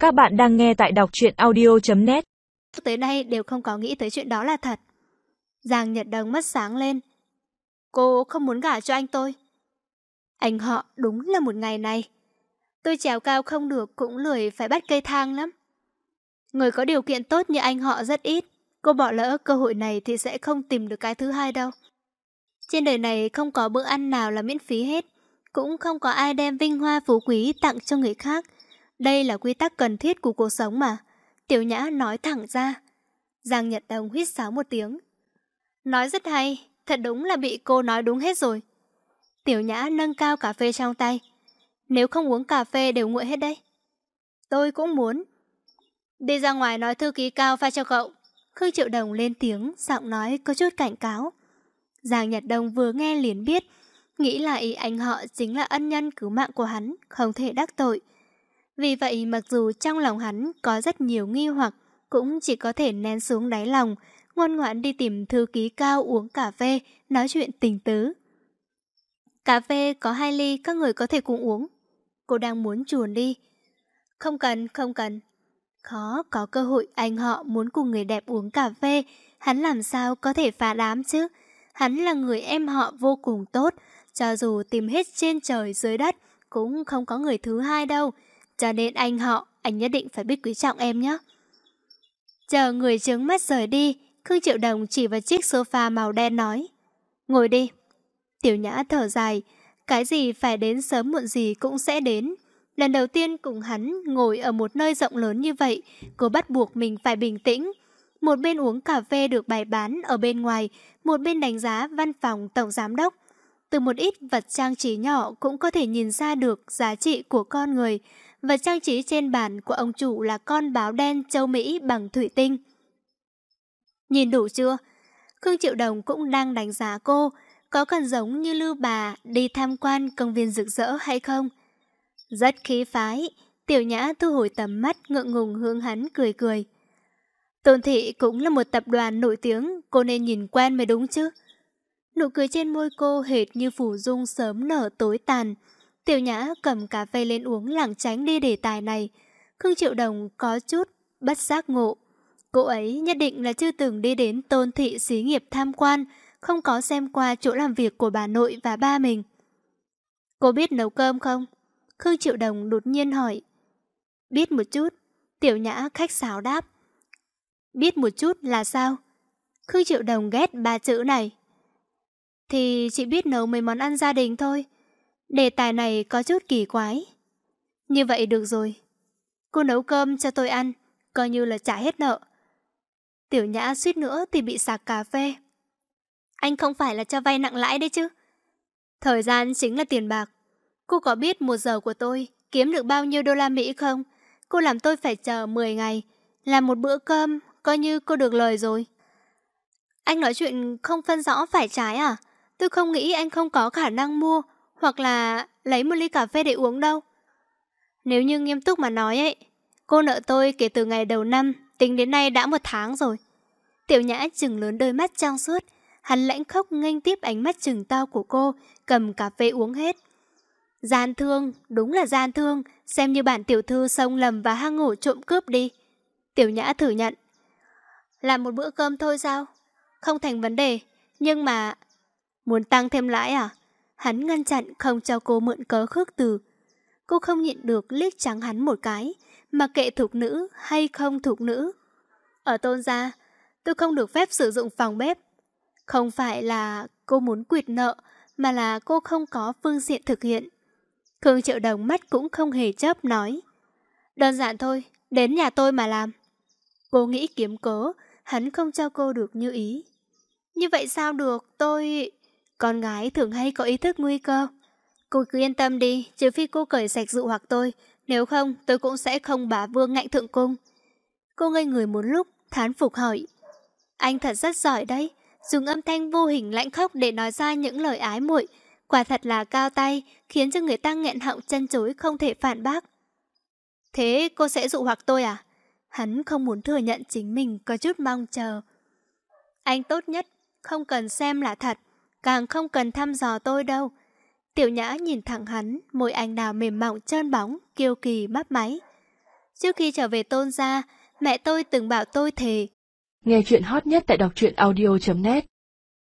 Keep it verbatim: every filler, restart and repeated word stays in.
Các bạn đang nghe tại đọc truyện audio chấm net. Tới nay đều không có nghĩ tới chuyện đó là thật. Giang Nhật Đông mắt sáng lên. Cô không muốn gả cho anh tôi. Anh họ đúng là một ngày này. Tôi trèo cao không được cũng lười phải bắt cây thang lắm. Người có điều kiện tốt như anh họ rất ít. Cô bỏ lỡ cơ hội này thì sẽ không tìm được cái thứ hai đâu. Trên đời này không có bữa ăn nào là miễn phí hết. Cũng không có ai đem vinh hoa phú quý tặng cho người khác. Đây là quy tắc cần thiết của cuộc sống mà. Tiểu Nhã nói thẳng ra. Giang Nhật Đông huýt sáo một tiếng. Nói rất hay, thật đúng là bị cô nói đúng hết rồi. Tiểu Nhã nâng cao cà phê trong tay. Nếu không uống cà phê đều nguội hết đấy. Tôi cũng muốn. Đi ra ngoài nói thư ký Cao pha cho cậu. Khương Triệu Đồng lên tiếng, giọng nói có chút cảnh cáo. Giang Nhật Đông vừa nghe liền biết, nghĩ lại anh họ chính là ân nhân cứu mạng của hắn, không thể đắc tội. Vì vậy mặc dù trong lòng hắn có rất nhiều nghi hoặc, cũng chỉ có thể nén xuống đáy lòng, ngoan ngoãn đi tìm thư ký Cao uống cà phê, nói chuyện tình tứ. Cà phê có hai ly, các người có thể cùng uống. Cô đang muốn chuồn đi. Không cần, không cần. Khó có cơ hội anh họ muốn cùng người đẹp uống cà phê, hắn làm sao có thể phá đám chứ? Hắn là người em họ vô cùng tốt, cho dù tìm hết trên trời dưới đất, cũng không có người thứ hai đâu. Cho nên anh họ, anh nhất định phải biết quý trọng em nhé. Chờ người trướng mắt rời đi, Khương Triệu Đồng chỉ vào chiếc sofa màu đen nói. Ngồi đi. Tiểu Nhã thở dài, cái gì phải đến sớm muộn gì cũng sẽ đến. Lần đầu tiên cùng hắn ngồi ở một nơi rộng lớn như vậy, cô bắt buộc mình phải bình tĩnh. Một bên uống cà phê được bày bán ở bên ngoài, một bên đánh giá văn phòng tổng giám đốc. Từ một ít vật trang trí nhỏ cũng có thể nhìn ra được giá trị của con người. Vật trang trí trên bàn của ông chủ là con báo đen châu Mỹ bằng thủy tinh. Nhìn đủ chưa? Khương Triệu Đồng cũng đang đánh giá cô, có cần giống như Lưu Bà đi tham quan công viên rực rỡ hay không? Rất khí phái, Tiểu Nhã thu hồi tầm mắt ngượng ngùng hướng hắn cười cười. Tôn Thị cũng là một tập đoàn nổi tiếng, cô nên nhìn quen mới đúng chứ. Nụ cười trên môi cô hệt như phủ dung sớm nở tối tàn. Tiểu Nhã cầm cà phê lên uống lảng tránh đi đề tài này. Khương Triệu Đồng có chút bất giác ngộ. Cô ấy nhất định là chưa từng đi đến Tôn Thị xí nghiệp tham quan, không có xem qua chỗ làm việc của bà nội và ba mình. Cô biết nấu cơm không? Khương Triệu Đồng đột nhiên hỏi. Biết một chút. Tiểu Nhã khách sáo đáp. Biết một chút là sao? Khương Triệu Đồng ghét ba chữ này. Thì chỉ biết nấu mấy món ăn gia đình thôi. Đề tài này có chút kỳ quái. Như vậy được rồi. Cô nấu cơm cho tôi ăn, coi như là trả hết nợ. Tiểu Nhã suýt nữa thì bị sạc cà phê. Anh không phải là cho vay nặng lãi đấy chứ? Thời gian chính là tiền bạc. Cô có biết một giờ của tôi kiếm được bao nhiêu đô la Mỹ không? Cô làm tôi phải chờ mười ngày. Làm một bữa cơm, coi như cô được lời rồi. Anh nói chuyện không phân rõ phải trái à? Tôi không nghĩ anh không có khả năng mua hoặc là lấy một ly cà phê để uống đâu. Nếu như nghiêm túc mà nói ấy, cô nợ tôi kể từ ngày đầu năm, tính đến nay đã một tháng rồi. Tiểu Nhã trừng lớn đôi mắt trong suốt. Hắn lãnh khốc nghênh tiếp ánh mắt trừng to của cô, cầm cà phê uống hết. Gian thương, đúng là gian thương, xem như bản tiểu thư xông lầm và hang ổ trộm cướp đi. Tiểu Nhã thử nhận. Làm một bữa cơm thôi sao? Không thành vấn đề, nhưng mà... Muốn tăng thêm lãi à? Hắn ngăn chặn không cho cô mượn cớ khước từ. Cô không nhịn được liếc trắng hắn một cái, mà kệ thục nữ hay không thục nữ. Ở Tôn gia, tôi không được phép sử dụng phòng bếp. Không phải là cô muốn quỵt nợ, mà là cô không có phương diện thực hiện. Khương Triệu Đồng mắt cũng không hề chớp nói. Đơn giản thôi, đến nhà tôi mà làm. Cô nghĩ kiếm cớ, hắn không cho cô được như ý. Như vậy sao được, tôi... Con gái thường hay có ý thức nguy cơ. Cô cứ yên tâm đi, trừ phi cô cởi sạch dụ hoặc tôi, nếu không tôi cũng sẽ không bá vương ngạnh thượng cung. Cô ngây người một lúc, thán phục hỏi. Anh thật rất giỏi đấy, dùng âm thanh vô hình lãnh khốc để nói ra những lời ái muội, quả thật là cao tay, khiến cho người ta nghẹn họng chân chối không thể phản bác. Thế cô sẽ dụ hoặc tôi à? Hắn không muốn thừa nhận chính mình có chút mong chờ. Anh tốt nhất không cần xem là thật, càng không cần thăm dò tôi đâu. Tiểu Nhã nhìn thẳng hắn, môi anh đào mềm mỏng trơn bóng, kiêu kỳ mấp máy. Trước khi trở về Tôn gia, mẹ tôi từng bảo tôi thề. Nghe chuyện hot nhất tại đọc truyện audio chấm net